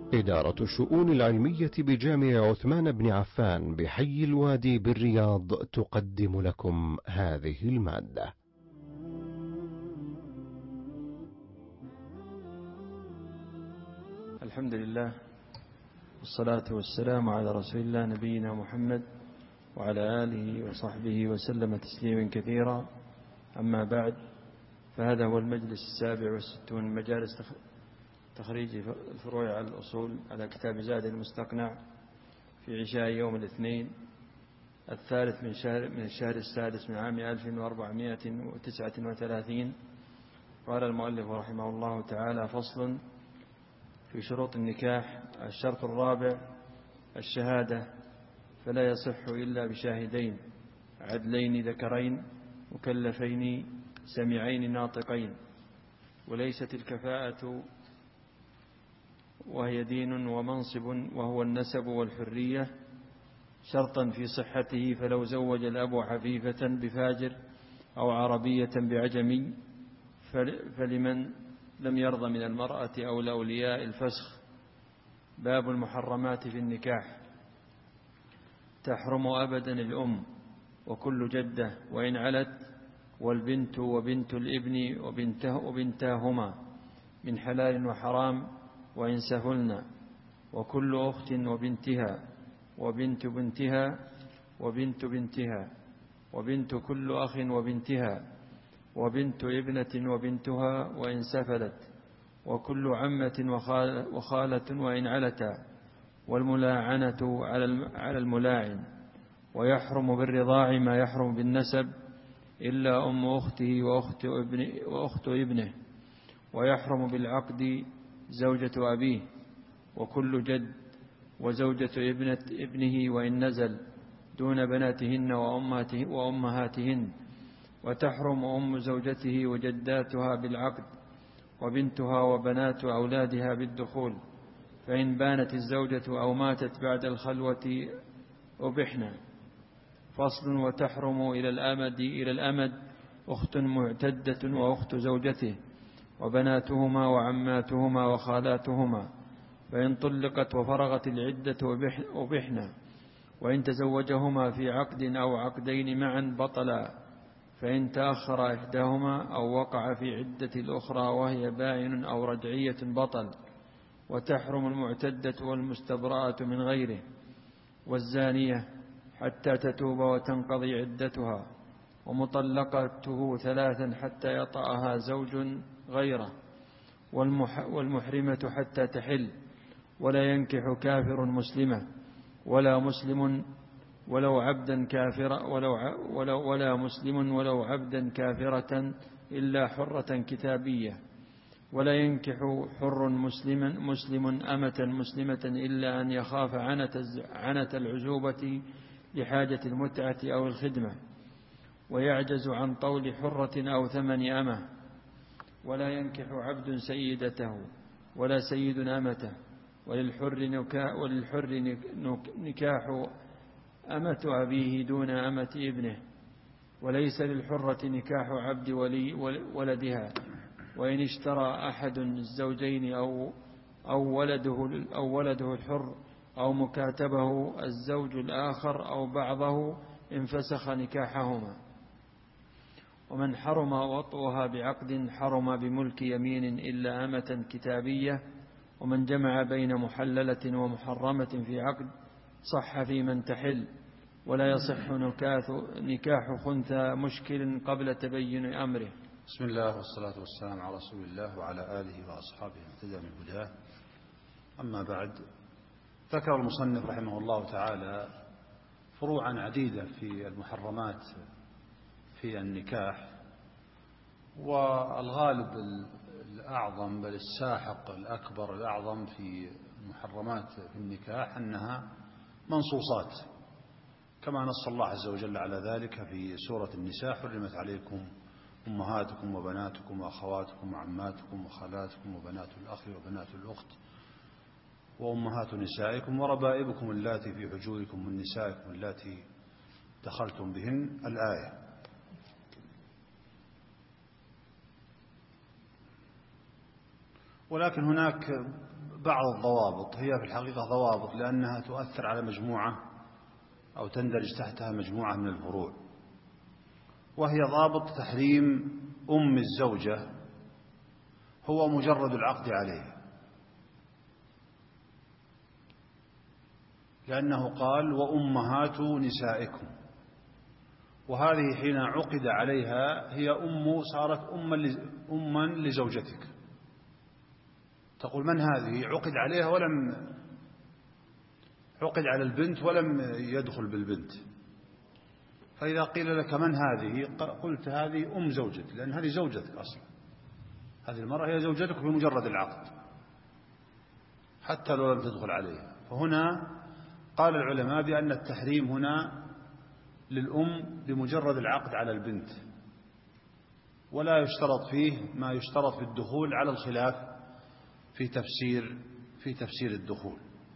إدارة الشؤون العلمية بجامع عثمان بن عفان بحي الوادي بالرياض تقدم لكم هذه المادة. الحمد لله والصلاة والسلام على رسول الله نبينا محمد وعلى آله وصحبه وسلم تسليما كثيرا. أما بعد، فهذا هو المجلس 67 من مجالس تخريج الفروع على الأصول على كتاب زاد المستقنع في عشاء يوم الاثنين الثالث من الشهر السادس من عام 1439. قال المؤلف رحمه الله تعالى: فصل في شروط النكاح. الشرط الرابع الشهادة، فلا يصح إلا بشاهدين عدلين ذكرين مكلفين سمعين ناطقين. وليست الكفاءة وهي دين ومنصب وهو النسب والحرية شرطا في صحته، فلو زوج الأب حفيفة بفاجر أو عربية بعجمي فلمن لم يرضى من المرأة أو لأولياء الفسخ. باب المحرمات في النكاح. تحرم أبدا الأم وكل جدة وإن علت، والبنت وبنت الابن وبنتاهما من حلال وحرام وإن سهلن، وكل أخت وبنتها وبنت بنتها وبنت بنتها وبنت كل أخ وبنتها وبنت ابنة وبنتها وإن سفلت، وكل عمة وخالة وإن علتا، والملاعنة على الملاعن. ويحرم بالرضاع ما يحرم بالنسب إلا أم أخته وأخت ابنه. ويحرم بالعقد زوجة أبيه وكل جد وزوجة ابنه وإن نزل دون بناتهن وأمهاتهن. وتحرم أم زوجته وجداتها بالعقد، وبنتها وبنات أولادها بالدخول، فإن بانت الزوجة أو ماتت بعد الخلوة أبحنا. فصل. وتحرم إلى الأمد أخت معتدة وأخت زوجته وبناتهما وعماتهما وخالاتهما، فإن طلقت وفرغت العدة أبحنا. وإن تزوجهما في عقد أو عقدين معا بطلا، فإن تأخر إحداهما أو وقع في عدة الأخرى وهي باين أو رجعية بطل. وتحرم المعتدة والمستبرأة من غيره، والزانية حتى تتوب وتنقضي عدتها، ومطلقته 3 حتى يطأها زوج غيره، والمحرمة حتى تحل. ولا ينكح كافر مسلمة ولا مسلم ولو عبدا كافرا ولا مسلم ولو عبدا كافرة إلا حرة كتابية. ولا ينكح حر مسلم أمة مسلمة إلا أن يخاف عنة العزوبة لحاجة المتعة أو الخدمة، ويعجز عن طول حرة أو ثمن أمة. ولا ينكح عبد سيدته ولا سيد أمته. وللحر نكاح أمة أبيه دون أمة ابنه. وليس للحرة نكاح عبد ولدها، وإن اشترى أحد الزوجين أو ولده الحر أو مكاتبه الزوج الآخر أو بعضه انفسخ نكاحهما. ومن حرم وطئها بعقد حرم بملك يمين إلا أمة كتابية. ومن جمع بين محللة ومحرمة في عقد صح في من تحل. ولا يصح نكاح خنثى مشكل قبل تبين أمره. بسم الله والصلاة والسلام على رسول الله وعلى آله وأصحابه اهتدى من هداه. أما بعد، ذكر المصنف رحمه الله تعالى فروعا عديدة في المحرمات في النكاح، والغالب الأعظم بل الساحق الأكبر الأعظم في المحرمات في النكاح أنها منصوصات، كما نص الله عز وجل على ذلك في سورة النساء: حرمت عليكم أمهاتكم وبناتكم وأخواتكم وعماتكم وخالاتكم وبنات الأخ وبنات الأخت وأمهات نسائكم وربائبكم اللاتي في حجوركم من نسائكم اللاتي دخلتم بهن. الآية. ولكن هناك بعض الضوابط، هي في الحقيقة ضوابط لأنها تؤثر على مجموعة أو تندرج تحتها مجموعة من الفروع، وهي ضابط تحريم أم الزوجة هو مجرد العقد عليها، لأنه قال وأمهات نسائكم، وهذه حين عقد عليها هي صارت أما لزوجتك. تقول من هذه؟ عقد عليها ولم عقد على البنت ولم يدخل بالبنت، فإذا قيل لك من هذه قلت هذه أم زوجتك، لأن هذه زوجتك أصلا، هذه المرأة هي زوجتك بمجرد العقد حتى لو لم تدخل عليها. فهنا قال العلماء بأن التحريم هنا للأم بمجرد العقد على البنت، ولا يشترط فيه ما يشترط في الدخول على الخلاف في تفسير الدخول.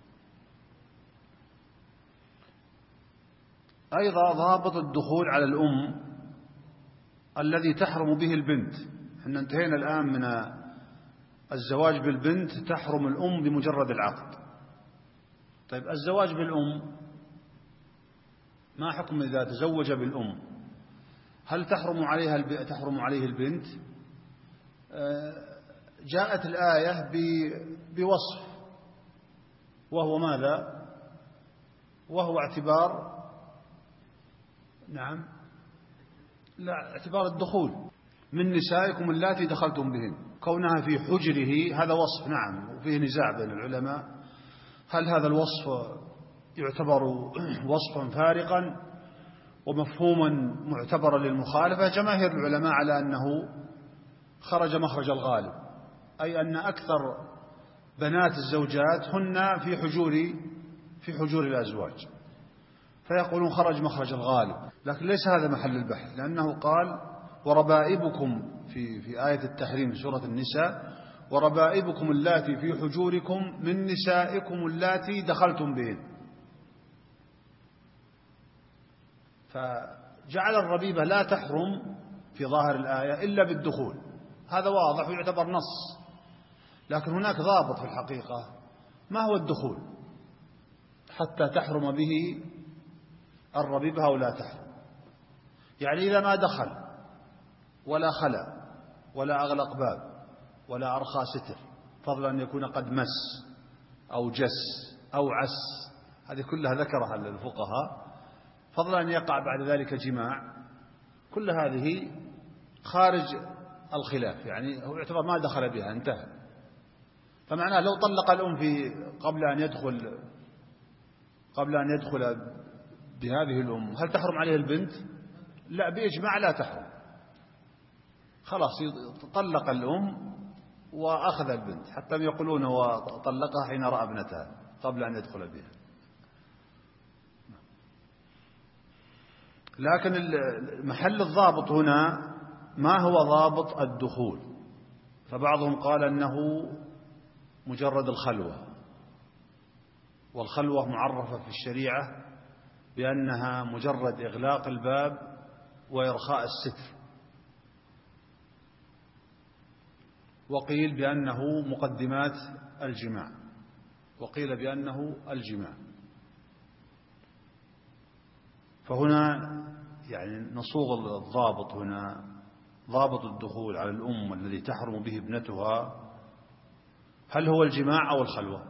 أيضا ضابط الدخول على الأم الذي تحرم به البنت. احنا انتهينا الآن من الزواج بالبنت، تحرم الأم بمجرد العقد. طيب الزواج بالأم ما حكم إذا تزوج بالأم؟ هل تحرم عليه البنت؟ جاءت الآية بوصف، وهو ماذا؟ وهو اعتبار اعتبار الدخول من نسائكم اللاتي دخلتم بهن، كونها في حجره هذا وصف. نعم، وفيه نزاع بين العلماء هل هذا الوصف يعتبر وصفا فارقا ومفهوما معتبرا للمخالفة؟ جماهير العلماء على أنه خرج مخرج الغالب، أي أن أكثر بنات الزوجات هن في حجور الأزواج، فيقولون خرج مخرج الغالب. لكن ليس هذا محل البحث، لأنه قال وربائبكم في آية التحريم في سورة النساء وربائبكم اللاتي في حجوركم من نسائكم اللاتي دخلتم بهن، فجعل الربيبة لا تحرم في ظاهر الآية إلا بالدخول، هذا واضح ويعتبر نص. لكن هناك ضابط في الحقيقة، ما هو الدخول حتى تحرم به الربيبة أو لا تحرم؟ يعني إذا ما دخل ولا خلى ولا أغلق باب ولا أرخى ستر، فضلا أن يكون قد مس أو جس أو عس، هذه كلها ذكرها الفقهاء، فضلا أن يقع بعد ذلك جماع، كل هذه خارج الخلاف، يعني هو يعتبر ما دخل بها، انتهى. فمعناه لو طلق الأم قبل أن يدخل بهذه الأم، هل تحرم عليه البنت؟ لا، بإجماع لا تحرم، خلاص طلق الأم وأخذ البنت، حتى يقولون هو طلقها حين رأى ابنتها قبل أن يدخل بها. لكن محل الضابط هنا ما هو ضابط الدخول؟ فبعضهم قال أنه مجرد الخلوة، والخلوة معرفة في الشريعة بأنها مجرد إغلاق الباب وإرخاء الستر، وقيل بأنه مقدمات الجماع، وقيل بأنه الجماع. فهنا يعني نصوغ الضابط هنا ضابط الدخول على الأم الذي تحرم به ابنتها، هل هو الجماع أو الخلوة؟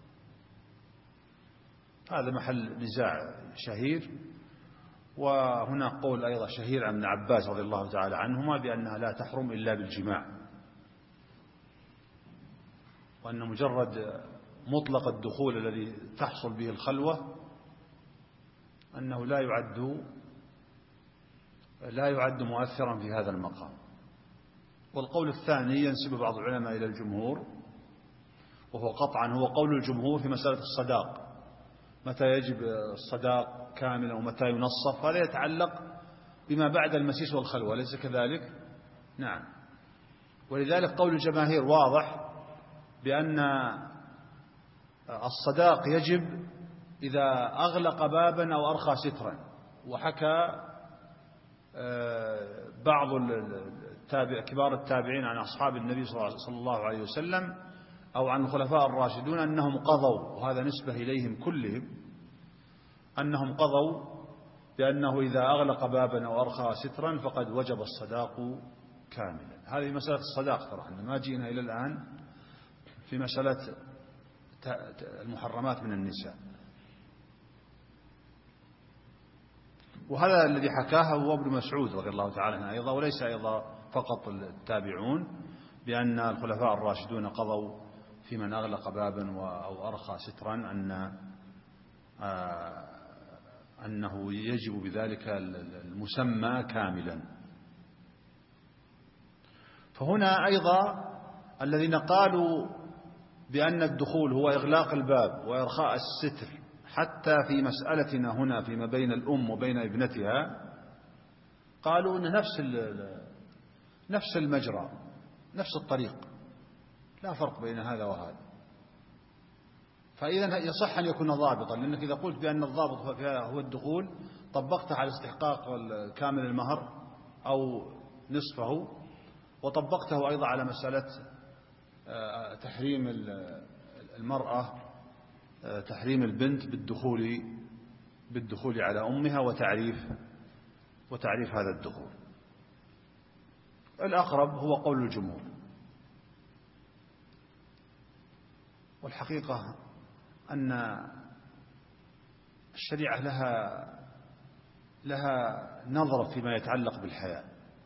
هذا محل نزاع شهير. وهنا قول أيضا شهير عن ابن عباس رضي الله تعالى عنهما بأنها لا تحرم إلا بالجماع، وأن مجرد مطلق الدخول الذي تحصل به الخلوة أنه لا يعد مؤثرا في هذا المقام. والقول الثاني ينسب بعض العلماء إلى الجمهور، وهو قطعا هو قول الجمهور في مسألة الصداق، متى يجب الصداق كاملا ومتى ينصف، هذا يتعلق بما بعد المسيس والخلوة، ليس كذلك؟ نعم. ولذلك قول الجماهير واضح بأن الصداق يجب إذا أغلق بابا أو أرخى سترا. وحكى بعض كبار التابعين عن أصحاب النبي صلى الله عليه وسلم أو عن الخلفاء الراشدون أنهم قضوا، وهذا نسبة إليهم كلهم، أنهم قضوا بأنه إذا أغلق بابا أو أرخى سترا فقد وجب الصداق كاملا. هذه مسألة الصداق، ترى احنا ما جئنا إلى الآن في مسألة المحرمات من النساء. وهذا الذي حكاه هو ابن مسعود رضي الله تعالى عنه أيضا، وليس أيضا فقط التابعون، بأن الخلفاء الراشدون قضوا في من أغلق بابا أو أرخى سترا أنه يجب بذلك المسمى كاملا. فهنا أيضا الذين قالوا بأن الدخول هو إغلاق الباب وإرخاء الستر حتى في مسألتنا هنا فيما بين الأم وبين ابنتها، قالوا أن نفس المجرى نفس الطريق، لا فرق بين هذا وهذا. فإذا يصح أن يكون ضابطا، لأنك إذا قلت بأن الضابط هو الدخول طبقته على استحقاق كامل المهر أو نصفه، وطبقته أيضا على مسألة تحريم المرأة، تحريم البنت بالدخول على أمها وتعريف هذا الدخول. الأقرب هو قول الجمهور، والحقيقة أن الشريعة لها نظرة فيما يتعلق بالحياء،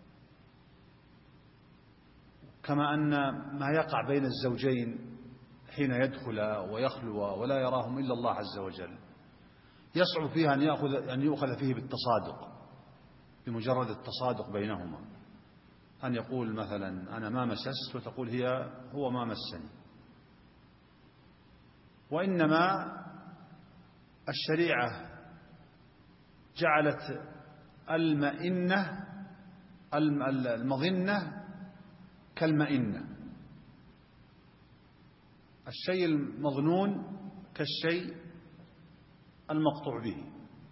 كما أن ما يقع بين الزوجين حين يدخل ويخلو ولا يراهم إلا الله عز وجل يصعب فيها أن يؤخذ فيه بالتصادق، بمجرد التصادق بينهما، أن يقول مثلا أنا ما مسست وتقول هو ما مسني. وإنما الشريعة جعلت المظنة كالمئنة، الشيء المظنون كالشيء المقطوع به.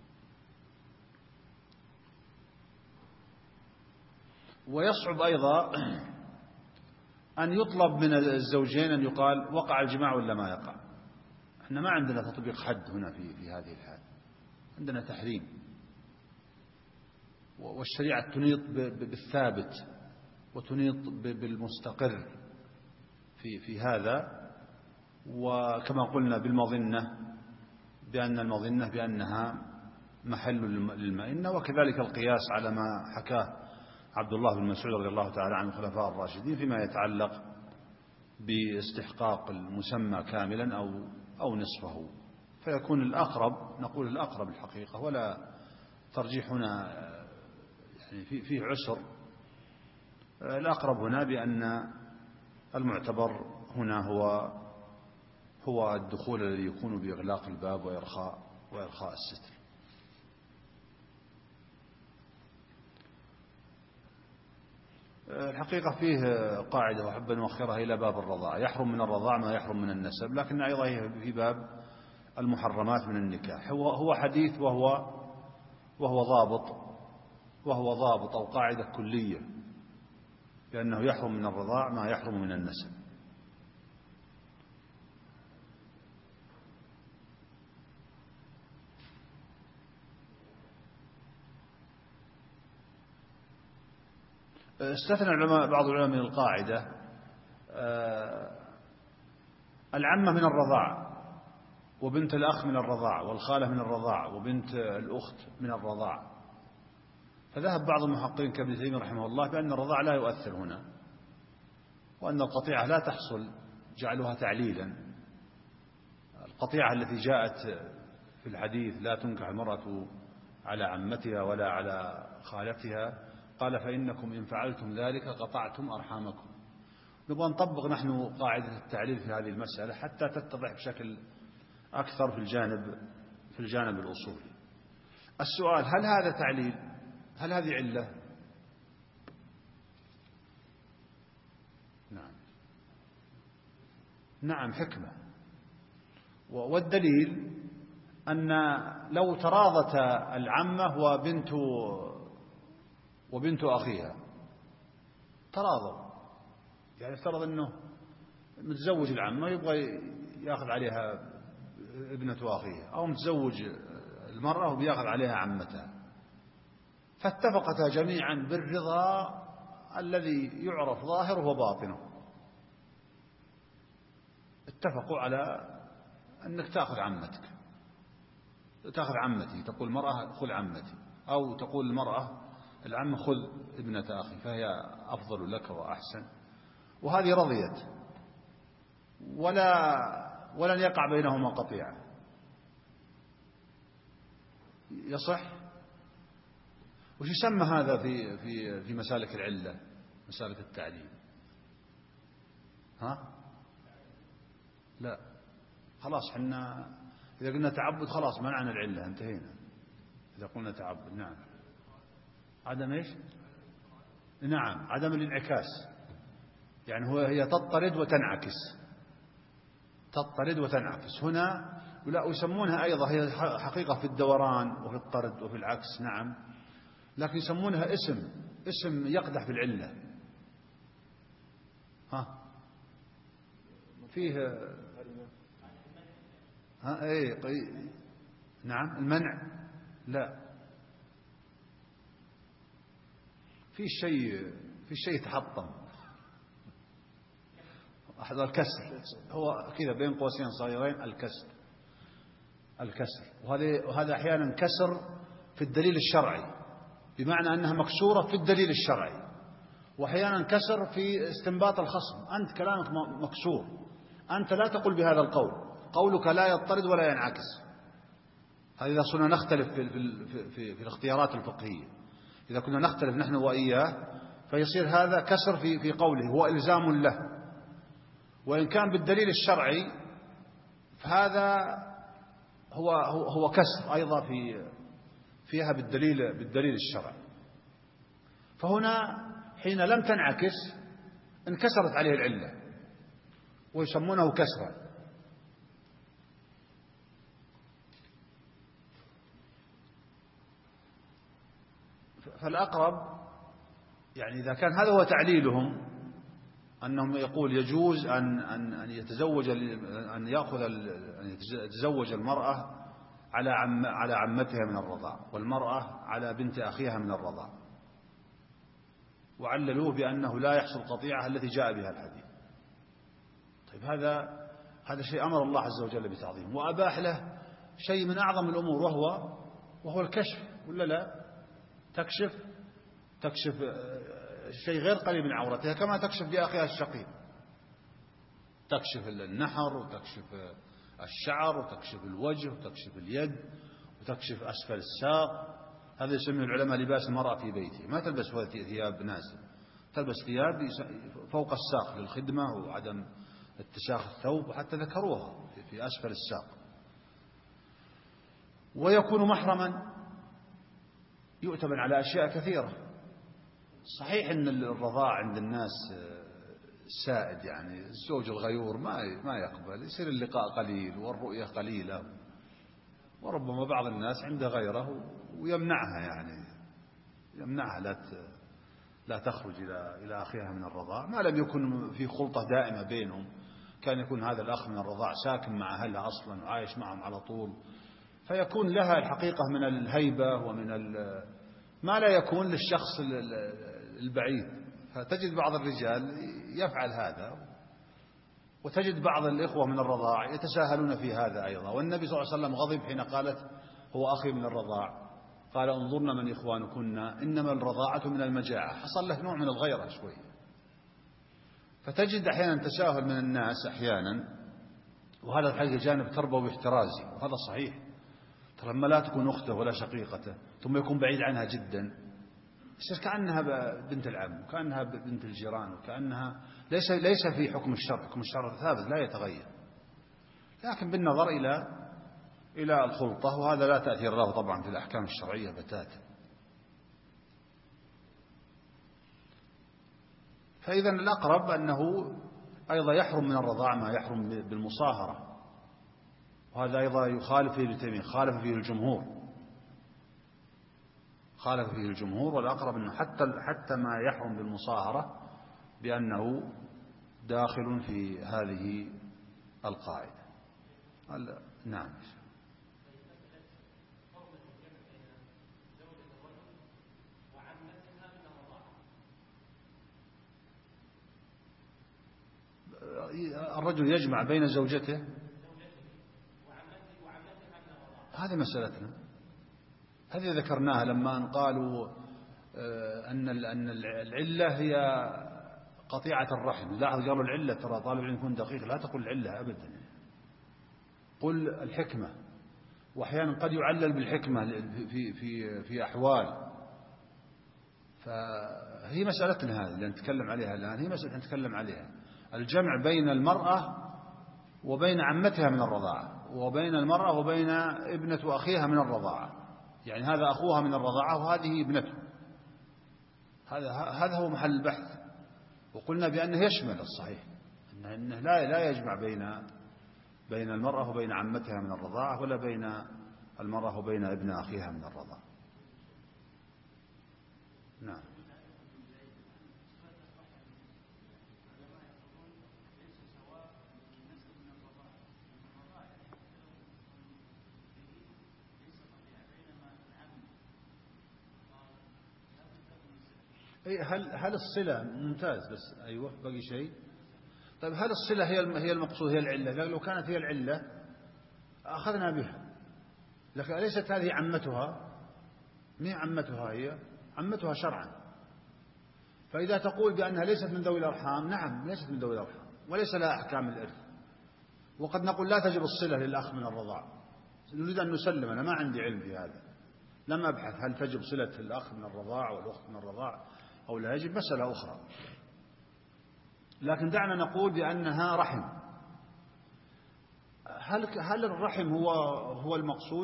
ويصعب أيضا أن يطلب من الزوجين أن يقال وقع الجماع ولا ما يقع. احنا ما عندنا تطبيق حد هنا في هذه الحال، عندنا تحريم، والشريعة تنيط بالثابت وتنيط بالمستقر في هذا. وكما قلنا بالمظنة، بأن المظنة بأنها محل للمئنة، وكذلك القياس على ما حكاه عبد الله بن مسعود رضي الله تعالى عن الخلفاء الراشدين فيما يتعلق باستحقاق المسمى كاملا أو نصفه. فيكون الأقرب، نقول الأقرب الحقيقة، ولا ترجيحنا يعني فيه عسر. الأقرب هنا بأن المعتبر هنا هو الدخول الذي يكون بإغلاق الباب وإرخاء الستر. الحقيقة فيه قاعدة وأحب أن أؤخرها إلى باب الرضاع، يحرم من الرضاع ما يحرم من النسب، لكن أيضا هي في باب المحرمات من النكاح. هو حديث وهو ضابط أو قاعدة كلية، لأنه يحرم من الرضاع ما يحرم من النسب. استثنى بعض العلماء من القاعدة العمة من الرضاع، وبنت الأخ من الرضاع، والخالة من الرضاع، وبنت الأخت من الرضاع. فذهب بعض المحققين كابن تيمية رحمه الله بأن الرضاع لا يؤثر هنا، وأن القطيعة لا تحصل، جعلها تعليلا. القطيعة التي جاءت في الحديث لا تنكح المرأة على عمتها ولا على خالتها، قال فإنكم إن فعلتم ذلك قطعتم أرحامكم. نبغى نطبق نحن قاعدة التعليل في هذه المسألة حتى تتضح بشكل أكثر في الجانب الأصولي. السؤال: هل هذا تعليل؟ هل هذه علة؟ نعم حكمة. والدليل أن لو تراضت العمة وبنت أخيها، تراضوا، يعني افترض أنه متزوج العمة يبغى يأخذ عليها ابنة أخيه، أو متزوج المرأة وبيأخذ عليها عمتها، فاتفقتا جميعا بالرضا الذي يعرف ظاهره وباطنه. اتفقوا على أنك تأخذ عمتك، تأخذ عمتي، تقول المرأة خذ عمتي، أو تقول المرأة العم خذ ابنة أخي فهي أفضل لك وأحسن، وهذه رضيت ولن يقع بينهما قطيعة. يصح؟ وش يسمى هذا في مسالك العلة، مسالك التعليل؟ ها؟ لا، خلاص حنا إذا قلنا تعبد خلاص منعنا العلة، انتهينا. إذا قلنا تعبد نعم، عدم إيش؟ نعم، عدم الانعكاس، يعني هي تضطرد وتنعكس، تضطرد وتنعكس. هنا لا، يسمونها أيضا هي حقيقة في الدوران وفي الطرد وفي العكس، نعم، لكن يسمونها اسم يقدح في العلة. ها فيه نعم، المنع لا، في شيء يتحطم، أحد الكسر، هو كذا بين قوسين صغيرين، الكسر، وهذا أحيانا كسر في الدليل الشرعي، بمعنى أنها مكسورة في الدليل الشرعي، وأحيانا كسر في استنباط الخصم. أنت كلامك مكسور، أنت لا تقول بهذا القول، قولك لا يضطرد ولا ينعكس. هذا إذا صرنا نختلف في الاختيارات الفقهية، إذا كنا نختلف نحن وإياه فيصير هذا كسر في قوله، هو إلزام له، وإن كان بالدليل الشرعي فهذا هو كسر أيضا فيها بالدليل الشرعي. فهنا حين لم تنعكس انكسرت عليه العلة ويسمونه كسرا. فالأقرب يعني إذا كان هذا هو تعليلهم، أنهم يقول يجوز أن يتزوج المرأة على عمتها من الرضاع، والمرأة على بنت أخيها من الرضاع، وعللوه بأنه لا يحصل قطيعة التي جاء بها الحديث. طيب هذا شيء أمر الله عز وجل بتعظيمه، وأباح له شيء من أعظم الأمور وهو الكشف، ولا لا؟ تكشف شيء غير قليل من عورتها، كما تكشف لأخيها الشقيق، تكشف النحر وتكشف الشعر وتكشف الوجه وتكشف اليد وتكشف أسفل الساق. هذا يسميه العلماء لباس المرأة في بيته، ما تلبس ثياب نازل، تلبس ثياب فوق الساق للخدمة وعدم اتساخ الثوب، وحتى ذكروها في أسفل الساق. ويكون محرما يؤتمن على أشياء كثيرة. صحيح أن الرضاع عند الناس سائد، يعني الزوج الغيور ما يقبل، يصير اللقاء قليل والرؤية قليلة، وربما بعض الناس عنده غيره ويمنعها، يعني يمنعها لا تخرج إلى أخيها من الرضاع، ما لم يكن في خلطة دائمة بينهم. كان يكون هذا الأخ من الرضاع ساكن مع أهلها أصلا وعايش معهم على طول، فيكون لها الحقيقة من الهيبة ومن ما لا يكون للشخص البعيد. فتجد بعض الرجال يفعل هذا، وتجد بعض الإخوة من الرضاع يتساهلون في هذا أيضا. والنبي صلى الله عليه وسلم غضب حين قالت هو أخي من الرضاع، قال انظرن من إخوانكن إنما الرضاعة من المجاعة. حصل له نوع من الغيرة شوي. فتجد أحيانا تساهل من الناس أحيانا، وهذا الحقيقة جانب تربوي واحترازي، وهذا صحيح. ترى لما لا تكون أخته ولا شقيقته ثم يكون بعيد عنها جدا، يصير كأنها بنت العم وكأنها بنت الجيران، وكأنها ليس في حكم الشرع. حكم الشرع ثابت لا يتغير، لكن بالنظر إلى الخلطة، وهذا لا تأثير له طبعا في الأحكام الشرعية بتاتا. فإذا الأقرب أنه أيضا يحرم من الرضاع ما يحرم بالمصاهرة، وهذا أيضا يخالف فيه ابن تيمية، خالف فيه الجمهور. والأقرب أنه حتى ما يحرم بالمصاهرة بأنه داخل في هذه القاعدة. نعم. الرجل يجمع بين زوجته، هذه مسألتنا، هذه ذكرناها لما قالوا أن العلة هي قطيعة الرحم. لاحظ قالوا العلة، ترى طالب العلم يكون دقيق، لا تقول العلة أبدا، قل الحكمة. وأحيانا قد يعلل بالحكمة في أحوال. فهي مسألتنا هذه اللي نتكلم عليها الآن، هي مسألة نتكلم عليها، الجمع بين المرأة وبين عمتها من الرضاعة، وبين المرأة وبين ابنة أخيها من الرضاعة، يعني هذا أخوها من الرضاعة وهذه ابنته. هذا هو محل البحث. وقلنا بأنه يشمل الصحيح، أنه لا يجمع بين المرأة وبين عمتها من الرضاعة، ولا بين المرأة وبين ابن أخيها من الرضاعة. نعم. هل الصلة ممتاز، بس أيوة باقي شيء. طيب هل الصلة هي المقصود، هي العلة؟ لو كانت هي العلة أخذنا بها، لكن أليست هذه عمتها؟ ما عمتها، هي عمتها شرعا. فإذا تقول بأنها ليست من ذوي الأرحام، نعم ليست من ذوي الأرحام وليس لها أحكام الإرث. وقد نقول لا تجب الصلة للأخ من الرضاع، نريد أن نسلم، أنا ما عندي علم في هذا، لم أبحث هل تجب صلة الأخ من الرضاع والأخت من الرضاع أو لا يجب، مسألة أخرى. لكن دعنا نقول بأنها رحم. هل الرحم هو المقصود؟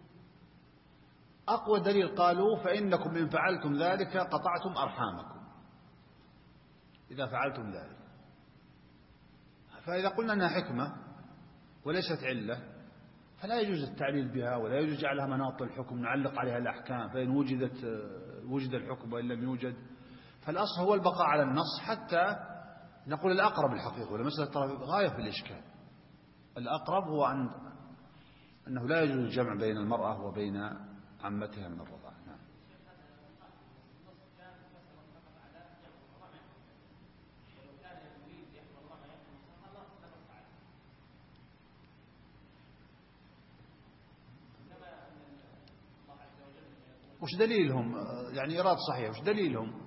أقوى دليل قالوا فإنكم إن فعلتم ذلك قطعتم أرحامكم، إذا فعلتم ذلك. فإذا قلنا أنها حكمة وليست علة، فلا يجوز التعليل بها، ولا يجوز جعلها مناط الحكم نعلق عليها الأحكام، فإن وجد الحكم وإن لم يوجد. فالأصل هو البقاء على النص، حتى نقول الأقرب الحقيقة، والمسألة ترى غاية في الإشكال. الأقرب هو أنه لا يجوز الجمع بين المرأة وبين عمتها من الرضاعة. نعم. وش دليلهم؟ يعني إرادة صحيح، وش دليلهم؟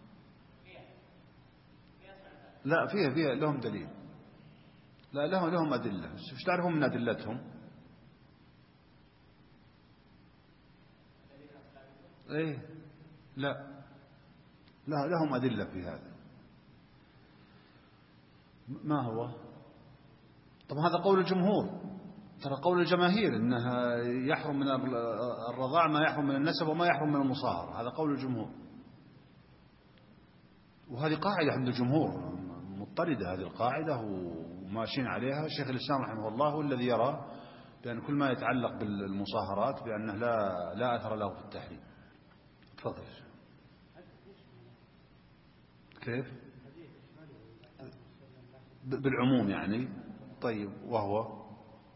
لا فيها لهم دليل، لا لهم أدلة. وش تعرفون من أدلتهم؟ إيه لا لهم أدلة في هذا. ما هو؟ طب هذا قول الجمهور، ترى قول الجماهير إنها يحرم من الرضاع ما يحرم من النسب وما يحرم من المصاهرة، هذا قول الجمهور. وهذه قاعدة عند الجمهور مضطردة، هذه القاعدة وماشيين عليها. شيخ الإسلام رحمه الله هو الذي يرى بأن كل ما يتعلق بالمصاهرات بأنه لا أثر له في التحريم. تفضل. كيف؟ بالعموم يعني. طيب وهو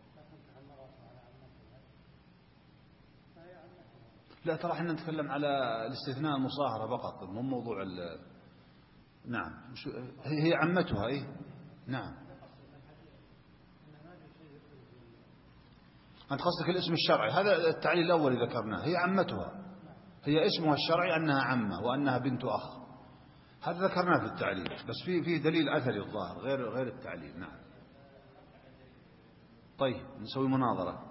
لا، ترى احنا نتكلم على الاستثناء المصاهرة فقط، مو موضوع نعم. هي عمتها. ايه نعم. أنت قصدك الاسم الشرعي، هذا التعليل الأول اللي ذكرناه، هي عمتها، هي اسمها الشرعي أنها عمة وأنها بنت أخ، هذا ذكرناه في التعليل، بس فيه دليل أثري الظاهر غير التعليل. نعم. طيب نسوي مناظرة.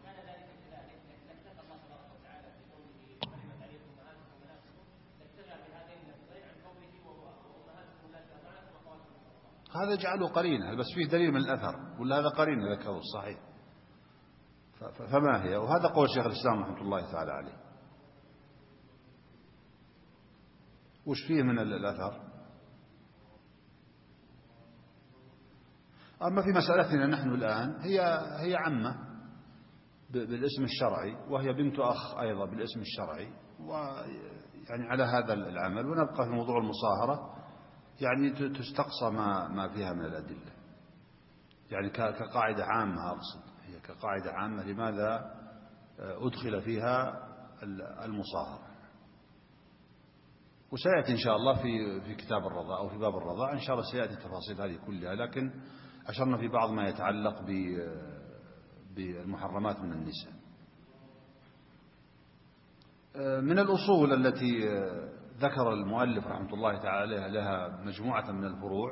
هذا جعله قرينة، بس فيه دليل من الأثر، ولا هذا قرينة ذكره الصحيح. فما هي؟ وهذا قول شيخ الإسلام رحمة الله تعالى عليه. وش فيه من الأثر؟ أما في مسألتنا نحن الآن هي عمة بالاسم الشرعي، وهي بنت أخ أيضا بالاسم الشرعي، ويعني على هذا العمل، ونبقى في موضوع المصاهرة يعني تستقصى ما فيها من الأدلة، يعني كقاعدة عامة أقصد، هي كقاعدة عامة لماذا أدخل فيها المصاهرة. وسيأتي إن شاء الله في كتاب الرضاع أو في باب الرضاع إن شاء الله سيأتي التفاصيل هذه كلها، لكن أشرنا في بعض ما يتعلق بالمحرمات من النساء. من الأصول التي ذكر المؤلف رحمة الله تعالى لها مجموعة من الفروع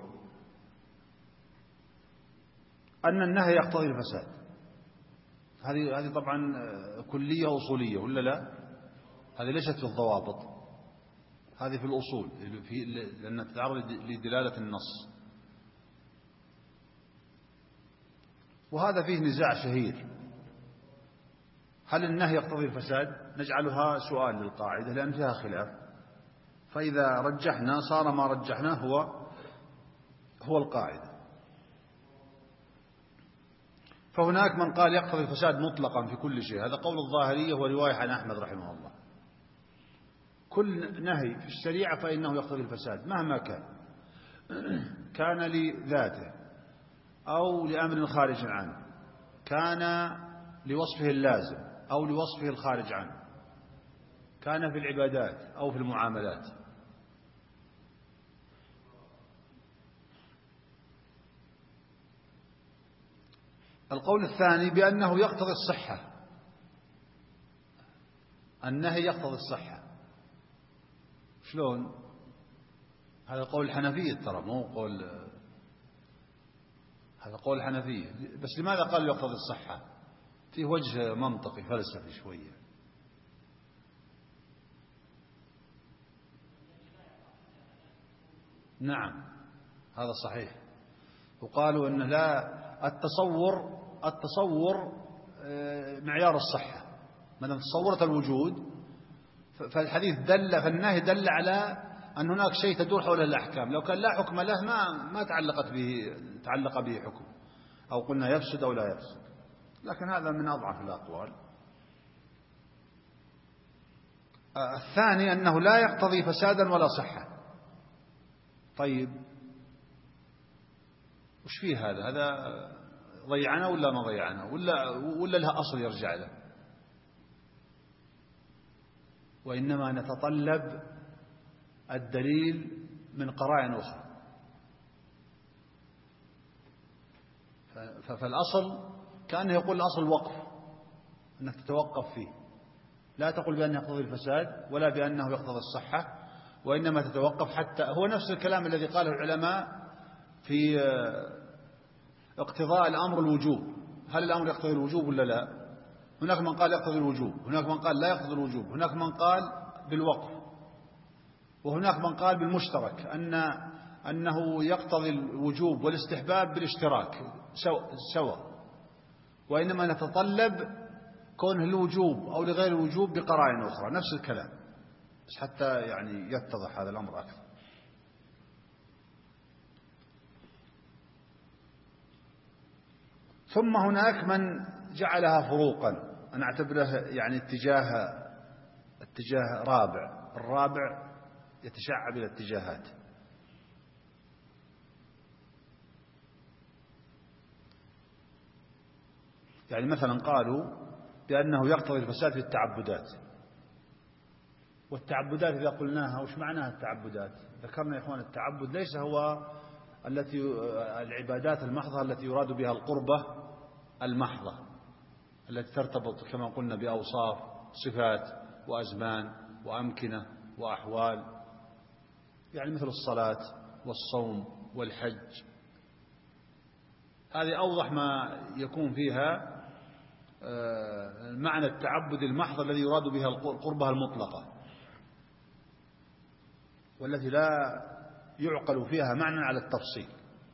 أن النهي يقتضي الفساد. هذه طبعا كلية أصولية ولا لا؟ هذه ليست في الضوابط، هذه في الأصول لأنها تتعرض لدلالة النص، وهذا فيه نزاع شهير. هل النهي يقتضي الفساد؟ نجعلها سؤال للقاعدة لأن فيها خلاف، فإذا رجحنا صار ما رجحناه هو القاعدة. فهناك من قال يقتضي الفساد مطلقا في كل شيء، هذا قول الظاهرية ورواية عن أحمد رحمه الله. كل نهي في الشريعة فإنه يقتضي الفساد مهما كان لذاته أو لأمر خارج عنه، كان لوصفه اللازم أو لوصفه الخارج عنه، كان في العبادات أو في المعاملات. القول الثاني بأنه يقتضي الصحة، النهي يقتضي الصحة. شلون؟ هذا قول الحنفية ترى، مو قول، هذا قول الحنفية. بس لماذا قالوا يقتضي الصحة؟ فيه وجه منطقي فلسفي شوية. نعم هذا صحيح. وقالوا أن لا التصور معيار الصحة، ما تصورت الوجود فالحديث فالنهي دل على أن هناك شيء تدور حول الأحكام، لو كان لا حكم له ما تعلق به حكم، أو قلنا يفسد أو لا يفسد، لكن هذا من أضعف الأقوال. الثاني أنه لا يقتضي فسادا ولا صحة. طيب وش فيه هذا ضيعنا ولا ما ضيعنا ولا لها أصل يرجع له؟ وإنما نتطلب الدليل من قرائن أخرى. فالأصل كأنه يقول الأصل الوقف، أنك تتوقف فيه، لا تقول بأنه يقتضي الفساد ولا بأنه يقتضي الصحة، وإنما تتوقف حتى هو نفس الكلام الذي قاله العلماء في اقتضاء الأمر الوجوب. هل الأمر يقتضي الوجوب ولا لا؟ هناك من قال يقتضي الوجوب، هناك من قال لا يقتضي الوجوب، هناك من قال بالوقف، وهناك من قال بالمشترك، أنه يقتضي الوجوب والاستحباب بالاشتراك سواء، وإنما نتطلب كونه الوجوب أو لغير الوجوب بقرائن أخرى. نفس الكلام، بس حتى يعني يتضح هذا الأمر أكثر. ثم هناك من جعلها فروقا، أنا أعتبره يعني اتجاه رابع، الرابع يتشعب إلى اتجاهات. يعني مثلا قالوا بأنه يقتضي الفساد في التعبدات، والتعبدات إذا قلناها وش معناها التعبدات؟ ذكرنا يا إخوان التعبد ليس هو العبادات المحضة التي يراد بها القربة المحضة التي ترتبط كما قلنا بأوصاف صفات وأزمان وأمكنة وأحوال، يعني مثل الصلاة والصوم والحج. هذه أوضح ما يكون فيها معنى التعبد المحض الذي يراد بها القربة المطلقة، والتي لا يعقل فيها معنى على التفصيل.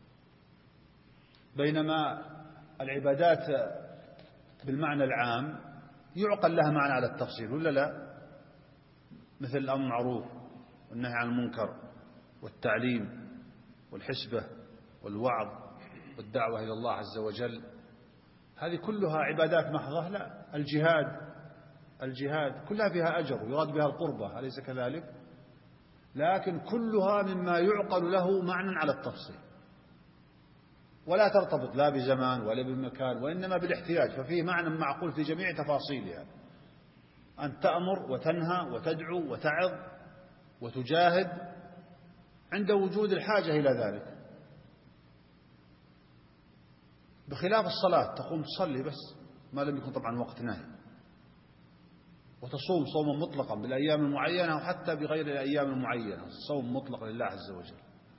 بينما العبادات بالمعنى العام يعقل لها معنى على التفصيل ولا لا؟ مثل الأمر بالمعروف والنهي عن المنكر والتعليم والحسبة والوعظ والدعوة إلى الله عز وجل، هذه كلها عبادات محضة. لا، الجهاد كلها فيها أجر ويراد بها القربة، أليس كذلك؟ لكن كلها مما يعقل له معنى على التفصيل، ولا ترتبط لا بزمان ولا بمكان، وإنما بالاحتياج، ففيه معنى معقول في جميع تفاصيلها، أن تأمر وتنهى وتدعو وتعظ وتجاهد عند وجود الحاجة إلى ذلك، بخلاف الصلاة تقوم تصلي بس ما لم يكن طبعا وقت نهي، وتصوم صوما مطلقا بالأيام المعينة وحتى بغير الأيام المعينة، صوم مطلق لله عز وجل.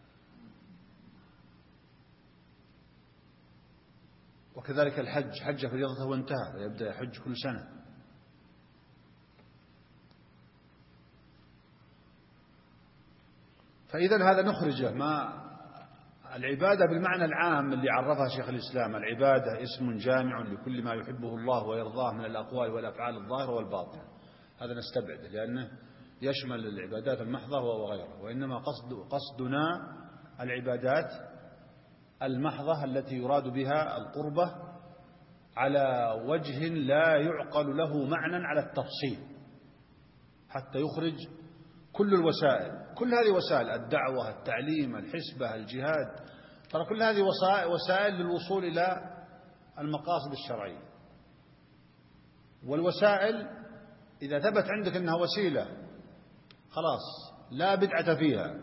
وكذلك الحج، حج فريضته وانتهى ويبدأ يحج كل سنة. فإذا هذا نخرجه ما العبادة بالمعنى العام اللي عرفها شيخ الإسلام، العبادة اسم جامع لكل ما يحبه الله ويرضاه من الأقوال والأفعال الظاهرة والباطنة، هذا نستبعده لأنه يشمل العبادات المحضة وغيرها، وإنما قصدنا العبادات المحضة التي يراد بها القربة على وجه لا يعقل له معنى على التفصيل، حتى يخرج كل الوسائل، كل هذه وسائل، الدعوة، التعليم، الحسبة، الجهاد، ترى كل هذه وسائل للوصول إلى المقاصد الشرعية. والوسائل إذا ثبت عندك أنها وسيلة خلاص لا بدعة فيها،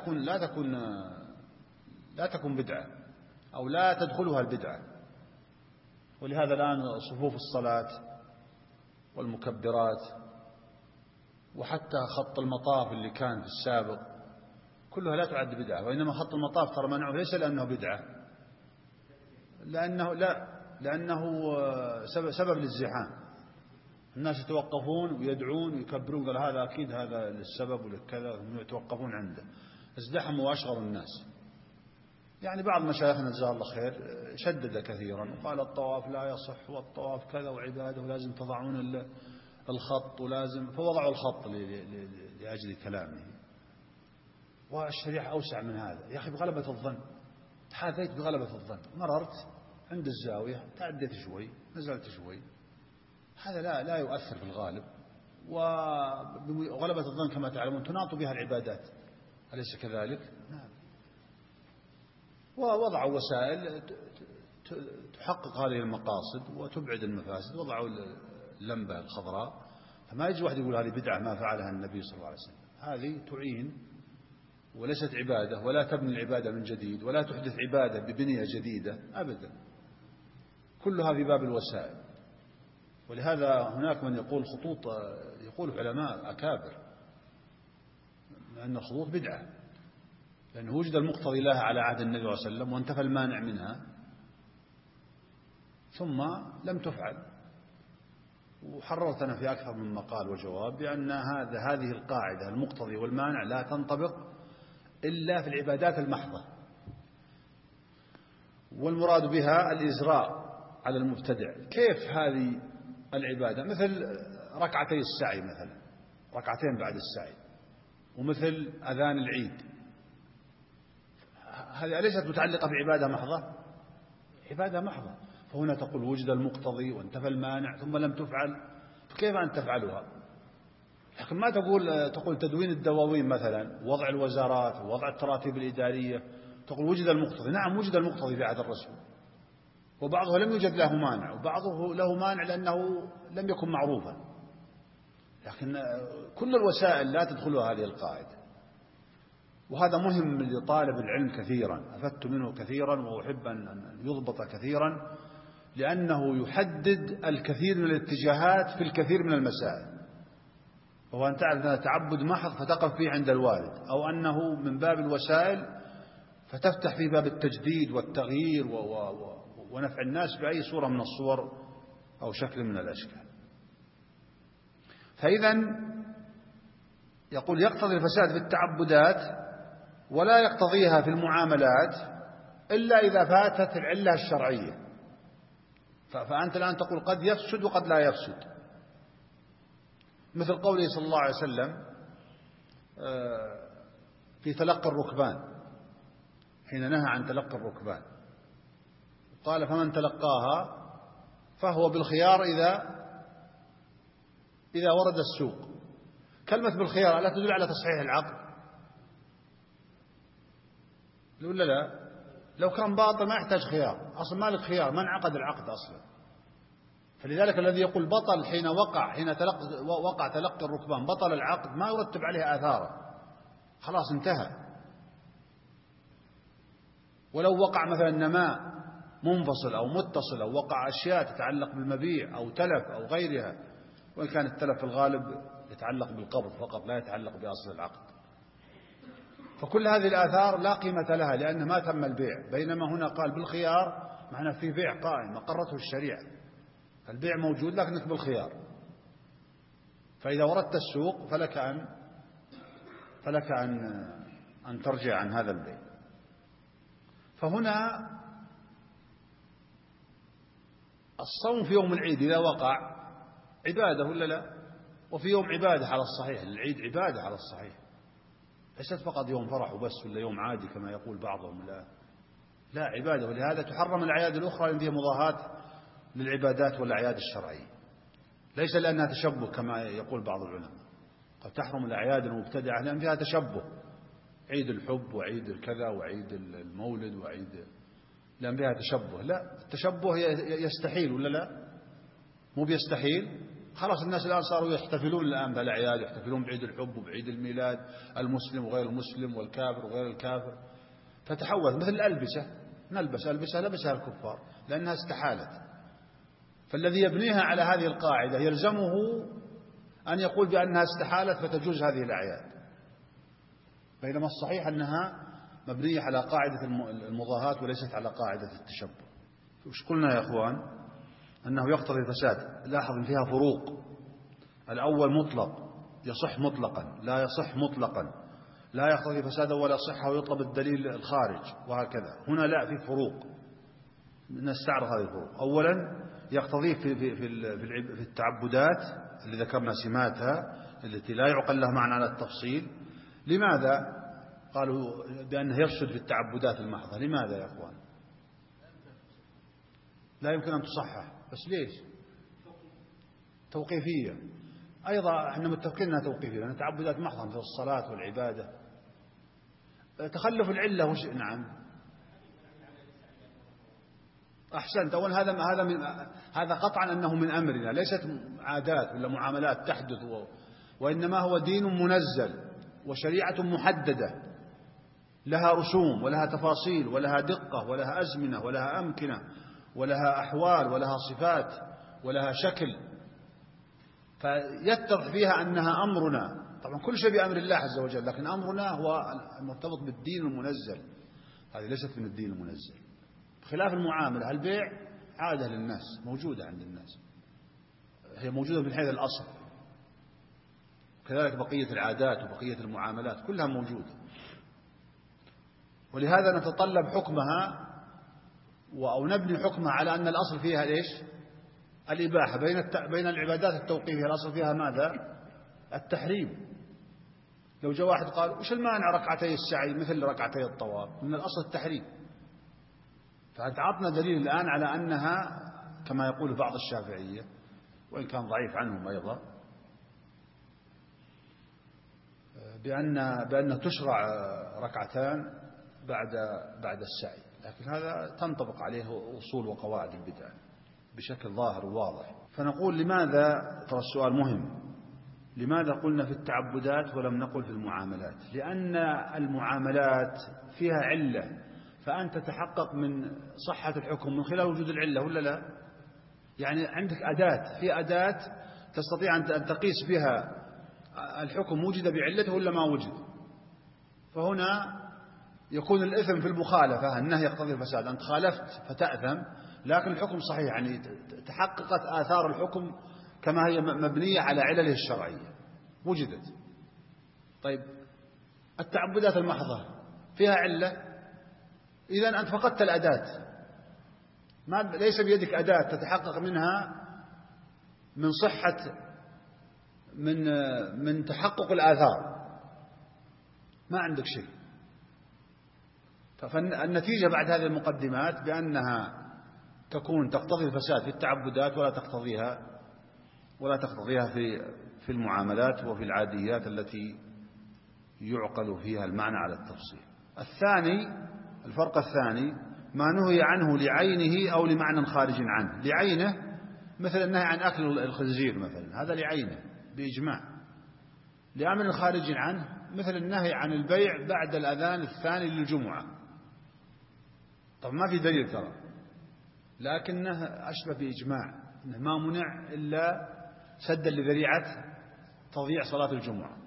لا تكون بدعة أو لا تدخلها البدعة. ولهذا الآن صفوف الصلاة والمكبرات وحتى خط المطاف اللي كان في السابق كلها لا تعد بدعة، وإنما خط المطاف ترى منعه ليس لأنه بدعة، لأنه سبب للزحام، الناس يتوقفون ويدعون ويكبرون، قال هذا أكيد هذا للسبب ولكذا، يتوقفون عنده، ازدحموا وأشغلوا الناس. يعني بعض مشايخنا جزاه الله خير شدد كثيرا وقال الطواف لا يصح والطواف كذا وعباده ولازم تضعون الخط ولازم، فوضعوا الخط لأجل كلامه. والشريعة أوسع من هذا يا أخي، بغلبة الظن، تحاذيت بغلبة الظن، مررت عند الزاوية تعديت شوي نزلت شوي، هذا لا يؤثر في الغالب. وغلبة الظن كما تعلمون تناط بها العبادات، أليس كذلك؟ نعم. ووضعوا وسائل تحقق هذه المقاصد وتبعد المفاسد، وضعوا اللمبة الخضراء، فما يجي واحد يقول هذه بدعة ما فعلها النبي صلى الله عليه وسلم، هذه تعين وليست عبادة، ولا تبني العبادة من جديد، ولا تحدث عبادة ببنية جديدة أبدا، كلها في باب الوسائل. ولهذا هناك من يقول خطوط، يقول علماء أكابر أن الخطوط بدعة، لأنه وجد المقتضي لها على عهد النبي صلى الله عليه وسلم وانتفى المانع منها ثم لم تفعل. وحررتنا في أكثر من مقال وجواب بأن هذه القاعدة المقتضي والمانع لا تنطبق إلا في العبادات المحضة، والمراد بها الإزراء على المبتدع. كيف هذه العبادة؟ مثل ركعتي السعي مثلا، ركعتين بعد السعي، ومثل أذان العيد، هذه ليست متعلقة بعبادة محضة، عبادة محضة. فهنا تقول وجد المقتضي وانتفى المانع ثم لم تفعل، فكيف أن تفعلها؟ لكن ما تقول تدوين الدواوين مثلا، وضع الوزارات ووضع التراتيب الإدارية، تقول وجد المقتضي. نعم وجد المقتضي في عهد الرسول، وبعضه لم يوجد له مانع، وبعضه له مانع لأنه لم يكن معروفا، لكن كل الوسائل لا تدخلها هذه القاعدة. وهذا مهم لطالب العلم كثيرا، أفدت منه كثيرا وأحب أن يضبط كثيرا، لأنه يحدد الكثير من الاتجاهات في الكثير من المسائل. وهو أن تعرف أنه تعبد محض فتقف فيه عند الوالد، أو أنه من باب الوسائل فتفتح في باب التجديد والتغيير ونفع الناس بأي صورة من الصور أو شكل من الأشكال. فإذا يقول يقتضي الفساد في التعبدات ولا يقتضيها في المعاملات إلا إذا فاتت العلة الشرعية. فأنت الآن تقول قد يفسد وقد لا يفسد، مثل قوله صلى الله عليه وسلم في تلقي الركبان، حين نهى عن تلقي الركبان قال فمن تلقاها فهو بالخيار إذا ورد السوق. كلمة بالخيار لا تدل على تصحيح العقد، ولا لا؟ لو كان باطل ما يحتاج خيار، أصلا ما لك خيار، ما انعقد العقد أصلا. فلذلك الذي يقول بطل حين وقع تلقي الركبان بطل العقد ما يرتب عليه آثاره، خلاص انتهى. ولو وقع مثلا نماء منفصل أو متصل أو وقع أشياء تتعلق بالمبيع أو تلف أو غيرها، وإن كان التلف في الغالب يتعلق بالقبض فقط لا يتعلق بأصل العقد، فكل هذه الآثار لا قيمة لها لأنه ما تم البيع. بينما هنا قال بالخيار، معنى في بيع قائم أقرته الشريعة، البيع موجود لكنك بالخيار. فإذا وردت السوق فلك أن ترجع عن هذا البيع. فهنا الصوم في يوم العيد إذا وقع عبادة ولا لا؟ وفي يوم عبادة على الصحيح، العيد عبادة على الصحيح، ليست فقط يوم فرح وبس ولا يوم عادي كما يقول بعضهم، لا عبادة. ولهذا تحرم الأعياد الأخرى لأن فيها مضاهاة للعبادات والأعياد الشرعية، ليس لأنها تشبه كما يقول بعض العلماء، قد تحرم الأعياد المبتدعة لأن فيها تشبه، عيد الحب وعيد الكذا وعيد المولد لأن فيها تشبه. لا، التشبه يستحيل ولا لا؟ مو بيستحيل، خلاص الناس الآن صاروا يحتفلون الآن بالأعياد، يحتفلون بعيد الحب وبعيد الميلاد، المسلم وغير المسلم والكافر وغير الكافر، فتحول مثل الألبسة، نلبس ألبسة لبسها الكفار لأنها استحالت. فالذي يبنيها على هذه القاعدة يلزمه أن يقول بأنها استحالت فتجوز هذه الأعياد، بينما الصحيح أنها مبنية على قاعدة المضاهاة وليست على قاعدة التشبه. وش قلنا يا أخوان؟ أنه يقتضي الفساد. لاحظ إن فيها فروق، الأول مطلق يصح مطلقا، لا يصح مطلقا، لا يقتضي فسادا ولا صحة ويطلب الدليل الخارج وهكذا. هنا لا، في فروق، نستعرض هذه الفروق. أولا يقتضي في التعبدات اللي ذكرنا سماتها التي لا يعقل لها معنى على التفصيل. لماذا قالوا بأنه يفسد في التعبدات المحضة؟ لماذا يا أخوان؟ لا يمكن أن تصحح، بس ليش؟ توقيفية. أيضا احنا متفقين أنها توقيفية لأن التعبدات محضة في الصلاة والعبادة. تخلف العلة نعم أحسنت. أول هذا قطعا أنه من أمرنا، ليست عادات ولا معاملات تحدث، وإنما هو دين منزل وشريعة محددة لها رسوم ولها تفاصيل ولها دقة ولها أزمنة ولها أمكنة ولها أحوال ولها صفات ولها شكل، فيتضح فيها أنها أمرنا. طبعا كل شيء بأمر الله عز وجل، لكن أمرنا هو المرتبط بالدين المنزل، هذه ليست من الدين المنزل. خلاف المعاملة، البيع عادة للناس، موجودة عند الناس، هي موجودة من حيث الأصل، كذلك بقية العادات وبقية المعاملات كلها موجودة. ولهذا نتطلب حكمها أو نبني حكمها على أن الأصل فيها إيش؟ الإباحة. بين العبادات التوقيفية الأصل فيها ماذا؟ التحريم. لو جاء واحد قال وش المانع ركعتي السعي مثل ركعتي الطواف؟ من الأصل التحريم. فأنت عطنا دليل الآن على أنها كما يقول بعض الشافعية وإن كان ضعيف عنهم أيضا، بأن تشرع ركعتان بعد السعي، لكن هذا تنطبق عليه أصول وقواعد البدع بشكل ظاهر وواضح. فنقول لماذا، ترى السؤال مهم، لماذا قلنا في التعبدات ولم نقل في المعاملات؟ لأن المعاملات فيها علة، فأنت تتحقق من صحة الحكم من خلال وجود العلة ولا لا؟ يعني عندك أداة، في أداة تستطيع أن تقيس بها الحكم وجد بعلته ولا ما وجد. فهنا يكون الإثم في المخالفة، النهي يقتضي الفساد، أنت خالفت فتأثم، لكن الحكم صحيح، يعني تحققت آثار الحكم كما هي مبنية على علله الشرعية وجدت. طيب التعبدات المحضة فيها علة، إذن أنت فقدت الأداة، ليس بيدك أداة تتحقق منها من صحة من تحقق الآثار، ما عندك شيء. فالنتيجة بعد هذه المقدمات بأنها تقتضي الفساد في التعبدات ولا تقتضيها في المعاملات وفي العاديات التي يعقل فيها المعنى على التفصيل. الثاني الفرق الثاني ما نهي عنه لعينه أو لمعنى خارج عنه. لعينه مثل النهي عن أكل الخنزير مثلا، هذا لعينه بإجماع. لأمر خارج عنه مثل النهي عن البيع بعد الأذان الثاني للجمعة. طب ما في دليل ترى، لكنه أشبه بإجماع، إنه ما منع إلا سدا لذريعة تضييع صلاة الجمعة.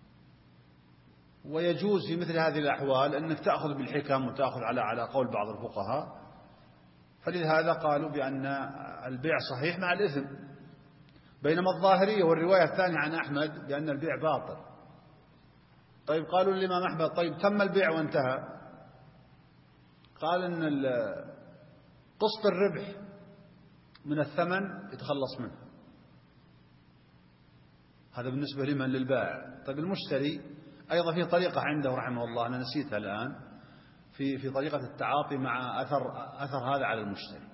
ويجوز في مثل هذه الأحوال أنك تأخذ بالحكم وتأخذ على قول بعض الفقهاء، فلهذا قالوا بأن البيع صحيح مع الإثم. بينما الظاهرية والرواية الثانية عن أحمد بأن البيع باطل. طيب قالوا للإمام أحمد طيب تم البيع وانتهى، قال أن قسط الربح من الثمن يتخلص منه، هذا بالنسبة لمن للبائع. طيب المشتري أيضا في طريقة عنده رحمه الله أنا نسيتها الآن، في طريقة التعاطي مع أثر هذا على المشتري.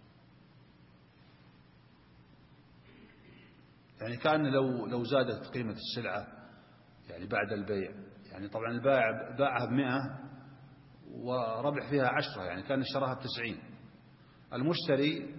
يعني كان لو زادت قيمة السلعة يعني بعد البيع، يعني طبعا البائع باعها ب100 وربح فيها 10، يعني كان اشتراها ب90. المشتري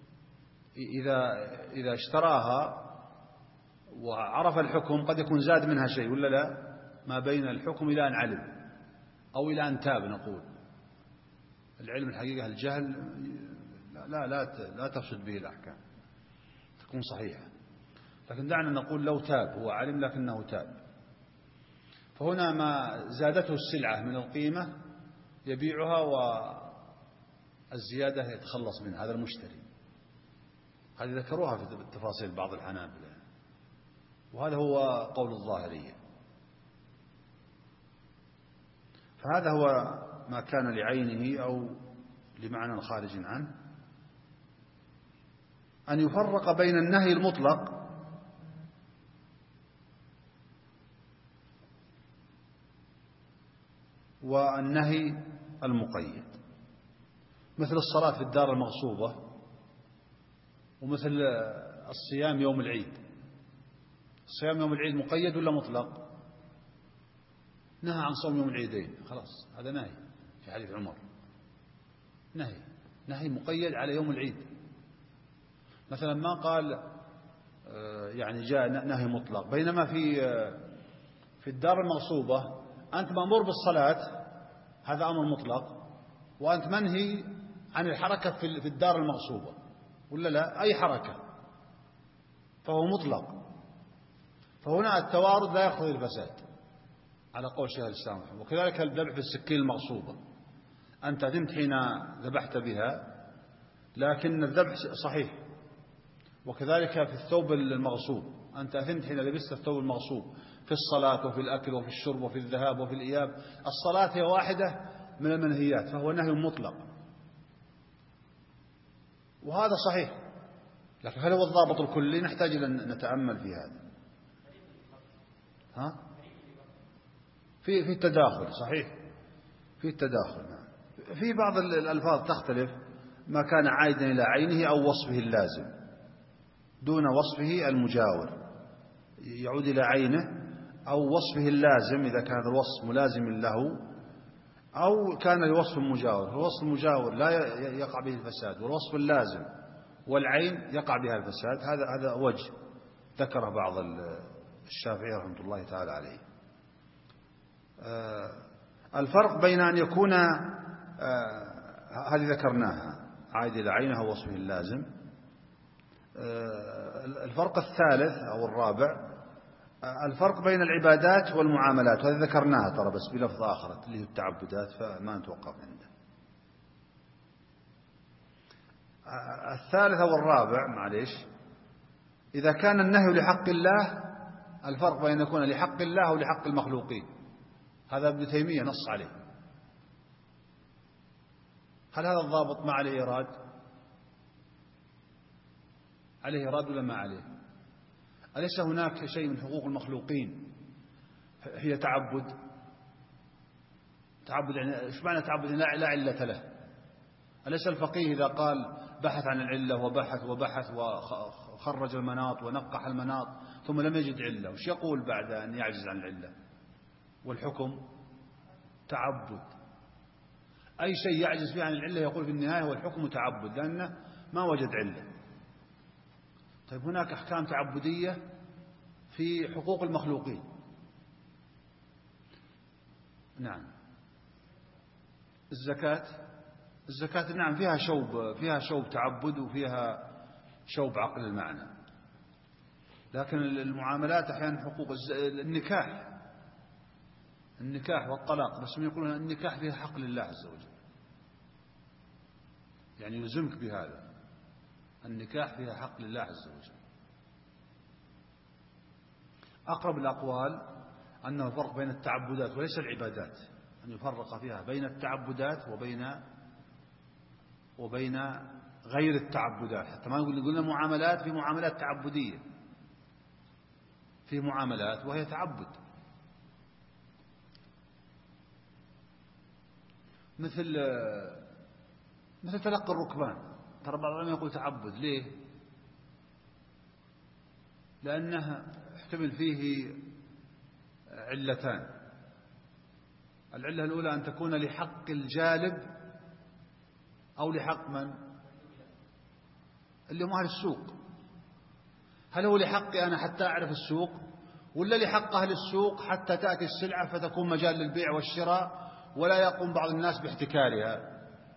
إذا اشتراها وعرف الحكم قد يكون زاد منها شيء ولا لا، ما بين الحكم إلى أن علم أو إلى أن تاب. نقول العلم الحقيقة الجهل لا تفسد به الأحكام، تكون صحيحة. لكن دعنا نقول لو تاب، هو علم لكنه تاب، فهنا ما زادته السلعة من القيمة يبيعها والزيادة يتخلص منها هذا المشتري. هذه ذكروها في التفاصيل بعض الحنابلة، وهذا هو قول الظاهرية. فهذا هو ما كان لعينه أو لمعنى خارج عنه. أن يفرق بين النهي المطلق والنهي المقيد، مثل الصلاة في الدار المغصوبة، ومثل الصيام يوم العيد. الصيام يوم العيد مقيد ولا مطلق؟ نهى عن صوم يوم العيدين، خلاص هذا نهي في حديث عمر، نهي مقيد على يوم العيد. مثلا ما قال يعني جاء نهي مطلق، بينما في الدار المغصوبة أنت مأمور بالصلاة، هذا أمر مطلق، وأنت منهي عن الحركة في الدار المغصوبة ولا لا، أي حركة فهو مطلق. فهنا التوارد لا يقتضي الفساد على قول شيخ الإسلام. وكذلك الذبح بالسكين المغصوبة، أنت أثمت حين ذبحت بها لكن الذبح صحيح. وكذلك في الثوب المغصوب، أنت أثمت حين لبست الثوب المغصوب في الصلاة وفي الأكل وفي الشرب وفي الذهاب وفي الإياب. الصلاة هي واحدة من المنهيات، فهو نهي مطلق، وهذا صحيح. لكن هل هو الضابط الكلي؟ نحتاج أن نتأمل في هذا. في التداخل، صحيح في التداخل. في بعض الألفاظ تختلف، ما كان عائدا إلى عينه أو وصفه اللازم دون وصفه المجاور، يعود إلى عينه أو وصفه اللازم إذا كان هذا الوصف ملازم له، أو كان لوصف مجاور. الوصف المجاور لا يقع به الفساد، والوصف اللازم والعين يقع بها الفساد. هذا وجه ذكره بعض الشافعي رحمة الله تعالى عليه. الفرق بين أن يكون هذه ذكرناها عائد إلى عينه أو وصفه اللازم. الفرق الثالث أو الرابع الفرق بين العبادات والمعاملات، وهذه ذكرناها ترى بس بلفظ آخر اللي هي التعبدات، فما نتوقف عنده. الثالث أو الرابع معليش، إذا كان النهي لحق الله، الفرق بين أن يكون لحق الله أو لحق المخلوقين، هذا ابن تيمية نص عليه. هل هذا الضابط ما عليه إيراد؟ عليه إيراد ولا ما عليه؟ أليس هناك شيء من حقوق المخلوقين هي تعبد يعني إيش معنى تعبد؟ لا علة له. أليس الفقيه إذا قال بحث عن العلة وبحث وخرج المناط ونقح المناط ثم لم يجد علة، وش يقول بعد أن يعجز عن العلة؟ والحكم تعبد. أي شيء يعجز فيه عن العلة يقول في النهاية هو الحكم تعبد لأنه ما وجد علة. طيب هناك أحكام تعبدية في حقوق المخلوقين. نعم. الزكاة نعم فيها شوب تعبد وفيها شوب عقل المعنى، لكن المعاملات أحيانا حقوق النكاح والطلاق بس من يقولون النكاح فيه حق لله عز وجل، يعني يلزمك بهذا، النكاح فيها حق لله عز وجل. أقرب الأقوال أنه الفرق بين التعبدات وليس العبادات، أن يفرق فيها بين التعبدات وبين غير التعبدات، حتى ما قلنا معاملات، في معاملات تعبدية، في معاملات وهي تعبد، مثل تلقي الركبان، ترى بعض العلماء يقول تعبد. ليه؟ لأنه يحتمل فيه علتان. العلة الأولى أن تكون لحق الجالب أو لحق من؟ اللي هم أهل السوق. هل هو لحقي أنا حتى أعرف السوق، ولا لحق أهل السوق حتى تأتي السلعة فتكون مجال للبيع والشراء ولا يقوم بعض الناس باحتكارها؟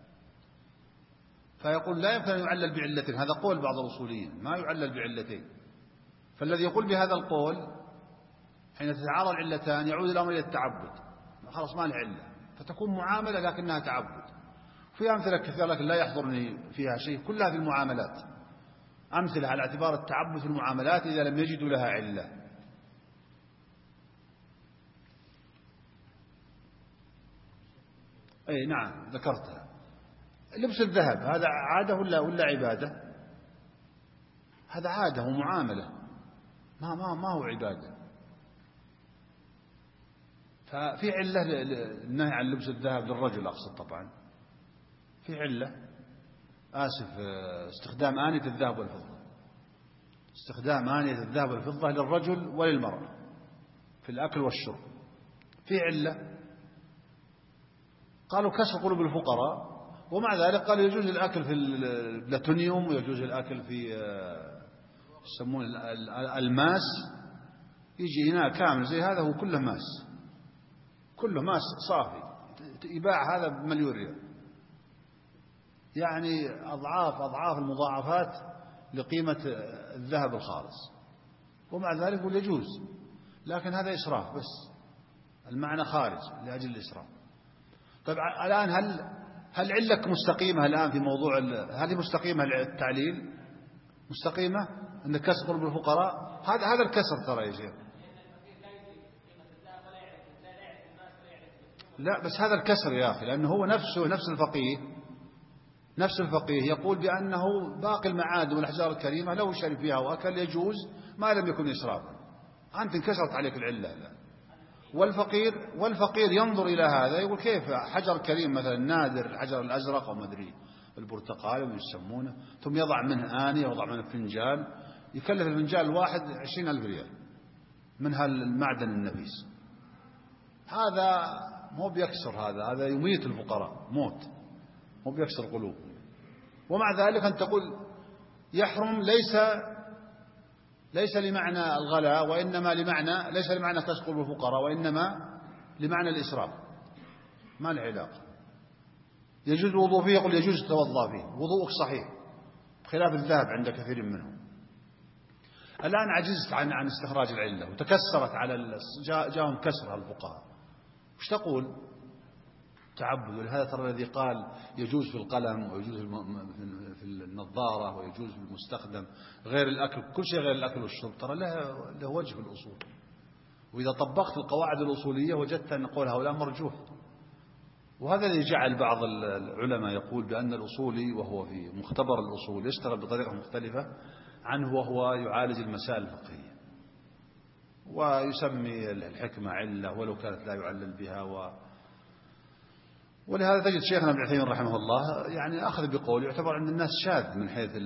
فيقول لا يمكن أن يعلل بعلتين، هذا قول بعض الأصوليين، ما يعلل بعلتين. فالذي يقول بهذا القول حين تتعارض علتان يعود الأمر إلى التعبد، خلاص ما له علة، فتكون معاملة لكنها تعبد. في أمثلة كثيرة لكن لا يحضرني فيها شيء، كلها في المعاملات، أمثلة على اعتبار التعبد في المعاملات إذا لم يجدوا لها علة. أي نعم ذكرتها. لبس الذهب هذا عادة ولا عبادة؟ هذا عادة ومعاملة، ما هو عبادة. ففي علة النهي عن لبس الذهب للرجل، أقصد طبعا في علة، استخدام آنية الذهب والفضة، استخدام آنية الذهب والفضة للرجل وللمرأة في الأكل والشرب، في علة. قالوا كسر قلوب الفقراء، ومع ذلك قالوا يجوز الأكل في البلاتونيوم ويجوز الأكل في يسمون الماس، يجي إناء كامل زي هذا هو كله ماس، كله ماس صافي، يباع هذا بمليون ريال، يعني أضعاف المضاعفات لقيمة الذهب الخالص، ومع ذلك يقول يجوز، لكن هذا إسراف، بس المعنى خارج لأجل الإسراف. طيب الآن هل علك مستقيمة الآن في موضوع هل مستقيمة التعليل مستقيمة أن كسر قلوب الفقراء؟ هذا الكسر ترى يا شيخ، لا بس هذا الكسر يا أخي، لأنه هو نفس الفقيه يقول بأنه باقي المعادن والأحجار الكريمة لو شرب فيها وأكل يجوز ما لم يكن إسرافا. أنت انكسرت عليك العلة لا. والفقير ينظر إلى هذا يقول كيف حجر كريم مثلا نادر، الحجر الأزرق أو مدري البرتقالي ويسمونه، ثم يضع منه آنية ويضع منه فنجال، يكلف الفنجال الواحد 20,000 ريال من هالمعدن النفيس. هذا مو بيكسر، هذا يميت الفقراء موت، مو بيكسر قلوب. ومع ذلك أن تقول يحرم ليس لمعنى الغلاء، وإنما ليس لمعنى كسر قلوب الفقراء، وإنما لمعنى الإسراف، ما له علاقة. يجوز الوضوء فيه، يقول يجوز التوضأ فيه، وضوءك صحيح، بخلاف الذهب عند كثير منهم. الآن عجزت عن استخراج العلة وتكسرت جاءهم كسر الفقهاء، وش تقول؟ تعبد. ولهذا ترى الذي قال يجوز في القلم ويجوز في النظارة ويجوز في المستخدم غير الأكل، كل شيء غير الأكل والشرب، ترى له وجه في الأصول. وإذا طبقت القواعد الأصولية وجدت أن قول هؤلاء مرجوح. وهذا اللي جعل بعض العلماء يقول بأن الأصولي وهو في مختبر الأصول يشتغل بطريقة مختلفة عنه وهو يعالج المسائل الفقهية، ويسمي الحكمة علة ولو كانت لا يعلل بها. ولهذا تجد شيخنا ابن عثيمين رحمه الله يعني أخذ بقول يعتبر عند الناس شاذ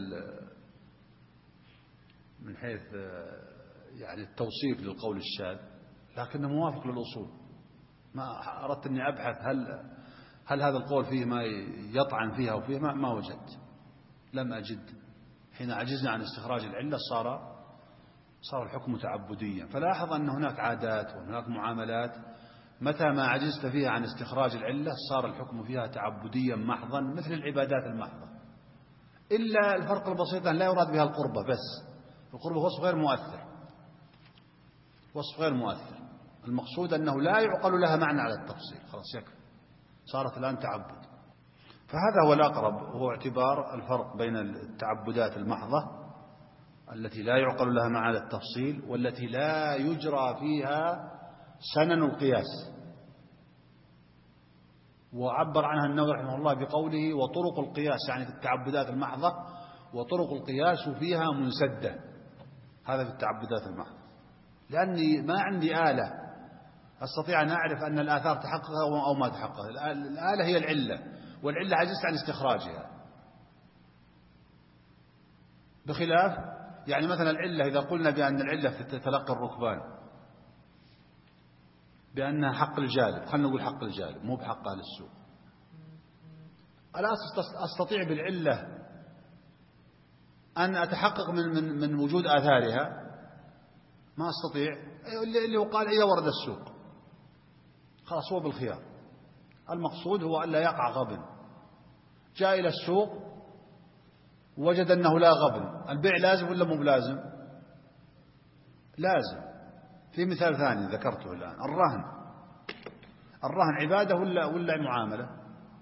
من حيث يعني التوصيف للقول الشاذ، لكنه موافق للأصول. ما أردت أني أبحث هل هذا القول فيه ما يطعن فيها وفيه ما وجدت، لم أجد. حين عجزنا عن استخراج العلة صار الحكم تعبديا. فلاحظ أن هناك عادات وهناك معاملات متى ما عجزت فيها عن استخراج العلة صار الحكم فيها تعبديا محضا مثل العبادات المحضة، إلا الفرق البسيط أن لا يراد بها القربة بس. القربة وصف غير مؤثر، وصف غير مؤثر. المقصود أنه لا يعقل لها معنى على التفصيل، خلاص يكفي، صارت الآن تعبد. فهذا هو الأقرب، هو اعتبار الفرق بين التعبدات المحضة التي لا يعقل لها معنى على التفصيل والتي لا يجرى فيها سنن القياس. وعبر عنها النووي رحمه الله بقوله وطرق القياس، يعني في التعبدات المحضة وطرق القياس فيها منسدة. هذا في التعبدات المحضة، لأني ما عندي آلة أستطيع أن أعرف أن الآثار تحقق أو ما تحقق. الآلة هي العلة، والعلة عجزت عن استخراجها. بخلاف يعني مثلا العلة، إذا قلنا بأن العلة في تلقي الركبان بأنها حق الجالب، خلنا نقول حق الجالب مو بحق أهل السوق، ألا أستطيع بالعلة أن أتحقق من وجود آثارها؟ ما أستطيع. اللي هو قال إذا ورد السوق خلاص هو بالخيار. المقصود هو ألا يقع غبن. جاء إلى السوق وجد أنه لا غبن، البيع لازم ولا مو بلازم؟ لازم. في مثال ثاني ذكرته الآن، الرهن عبادة ولا معاملة؟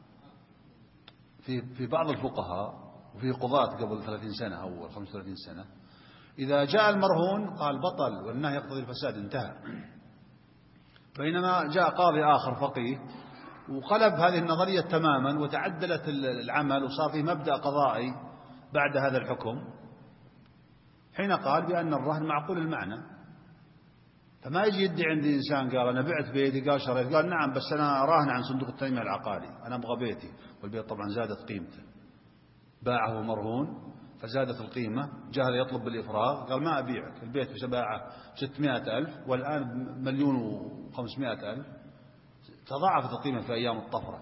في بعض الفقهاء وفي قضاة قبل 30 سنة أو 35 سنة إذا جاء المرهون قال بطل والنهي يقتضي الفساد، انتهى. بينما جاء قاضي آخر فقيه وقلب هذه النظرية تماما وتعدلت العمل وصار فيه مبدأ قضائي بعد هذا الحكم، حين قال بأن الرهن معقول المعنى. فما يجي يدعي عندي إنسان قال أنا بعت بيتي، قال شريت، قال نعم بس أنا راهن عن صندوق التنمية العقاري، أنا أبغى بيتي، والبيت طبعا زادت قيمته، باعه مرهون فزادت القيمة، جاء يطلب بالإفراغ قال ما أبيعك، البيت باعه 600,000 والآن 1,500,000، تضاعفت القيمة في أيام الطفرة.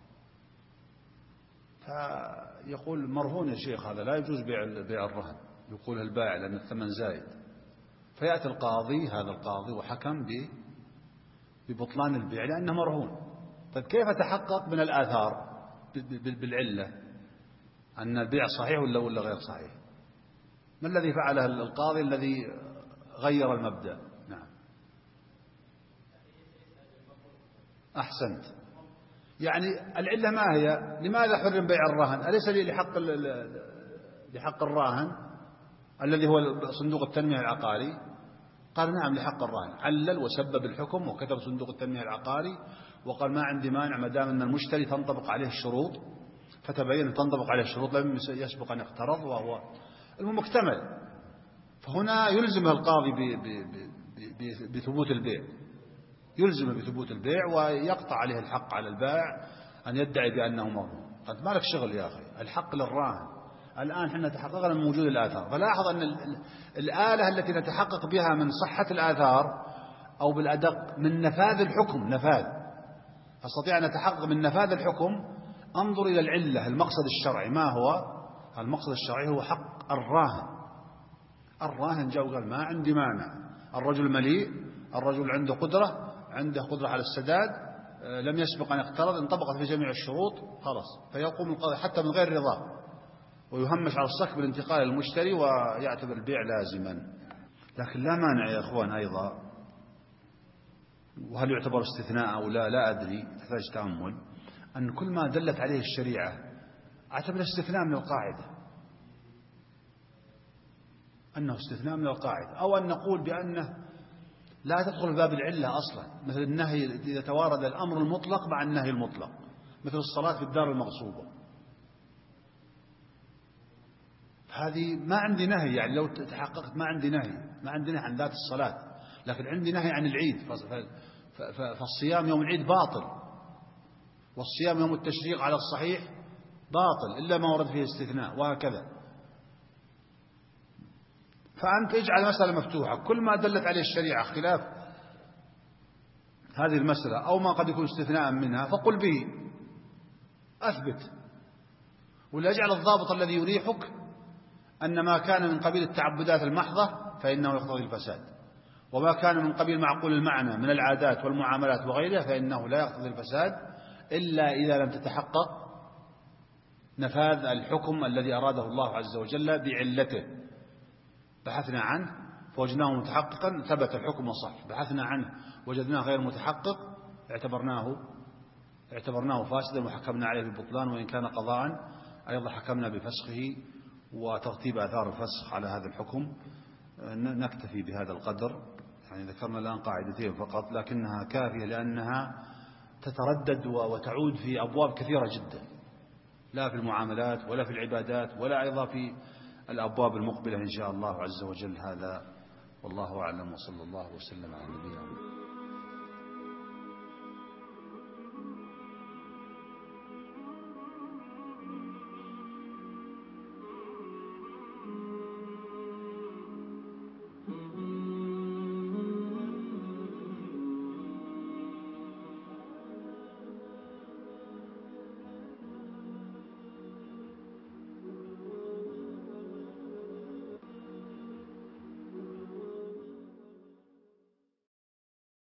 فيقول مرهون يا شيخ هذا لا يجوز بيع الرهن، يقول البائع لأن الثمن زايد. فيأتي القاضي، هذا القاضي، وحكم ببطلان البيع لأنه مرهون. طيب كيف تحقق من الآثار بالعلة أن البيع صحيح ولا غير صحيح؟ ما الذي فعله القاضي الذي غير المبدأ؟ نعم أحسنت. يعني العلة ما هي؟ لماذا حرم بيع الرهن؟ أليس لي لحق الراهن الذي هو صندوق التنمية العقاري؟ قال نعم لحق الراهن. علل وسبب الحكم وكتب صندوق التنمية العقاري وقال ما عندي مانع ما دام أن المشتري تنطبق عليه الشروط، فتبين تنطبق عليه الشروط لم يسبق أن يقترض وهو المكتمل. فهنا يلزم القاضي بثبوت البيع، يلزم بثبوت البيع ويقطع عليه الحق على البائع أن يدعي بأنه مرهون. قد ما لك شغل يا أخي، الحق للراهن. الآن حنا تحققنا من وجود الآثار، فلاحظ أن الآلة التي نتحقق بها من صحة الآثار أو بالأدق من نفاذ الحكم، فاستطيع أن نتحقق من نفاذ الحكم. انظر إلى العلة، المقصد الشرعي ما هو؟ المقصد الشرعي هو حق الراهن. الراهن جاء وقال ما عندي مانع، الرجل مليء، الرجل عنده قدرة على السداد، لم يسبق أن يقترض، انطبقت في جميع الشروط، خلاص. فيقوم القاضي حتى من غير رضاه ويهمش على الصك بالانتقال للمشتري ويعتبر البيع لازما. لكن لا مانع يا أخوان أيضا، وهل يعتبر استثناء أو لا أدري، تحتاج تأمل، أن كل ما دلت عليه الشريعة أعتبر استثناء من القاعدة، أنه استثناء من القاعدة، أو أن نقول بأنه لا تدخل باب العلة أصلا، مثل النهي إذا توارد الأمر المطلق مع النهي المطلق، مثل الصلاة في الدار المغصوبة. هذه ما عندي نهي، يعني لو تحققت ما عندي نهي عن ذات الصلاة، لكن عندي نهي عن العيد. فالصيام يوم العيد باطل، والصيام يوم التشريق على الصحيح باطل إلا ما ورد فيه استثناء، وهكذا. فأنت اجعل مسألة مفتوحة، كل ما دلت عليه الشريعة خلاف هذه المسألة أو ما قد يكون استثناء منها فقل به، أثبت، ولا يجعل الضابط الذي يريحك أن ما كان من قبيل التعبدات المحضة فإنه يقتضي الفساد، وما كان من قبيل معقول المعنى من العادات والمعاملات وغيرها فإنه لا يقتضي الفساد إلا إذا لم تتحقق نفاذ الحكم الذي أراده الله عز وجل بعلته. بحثنا عنه فوجدناه متحققا ثبت الحكم وصح، بحثنا عنه وجدناه غير متحقق اعتبرناه فاسدا وحكمنا عليه بالبطلان، وإن كان قضاء أيضا حكمنا بفسخه وترتيب آثار الفسخ على هذا الحكم. نكتفي بهذا القدر، يعني ذكرنا الآن قاعدتين فقط لكنها كافية لأنها تتردد وتعود في أبواب كثيرة جدا، لا في المعاملات ولا في العبادات ولا أيضا في الأبواب المقبلة إن شاء الله عز وجل. هذا والله أعلم، وصلى الله وسلم على نبينا محمد.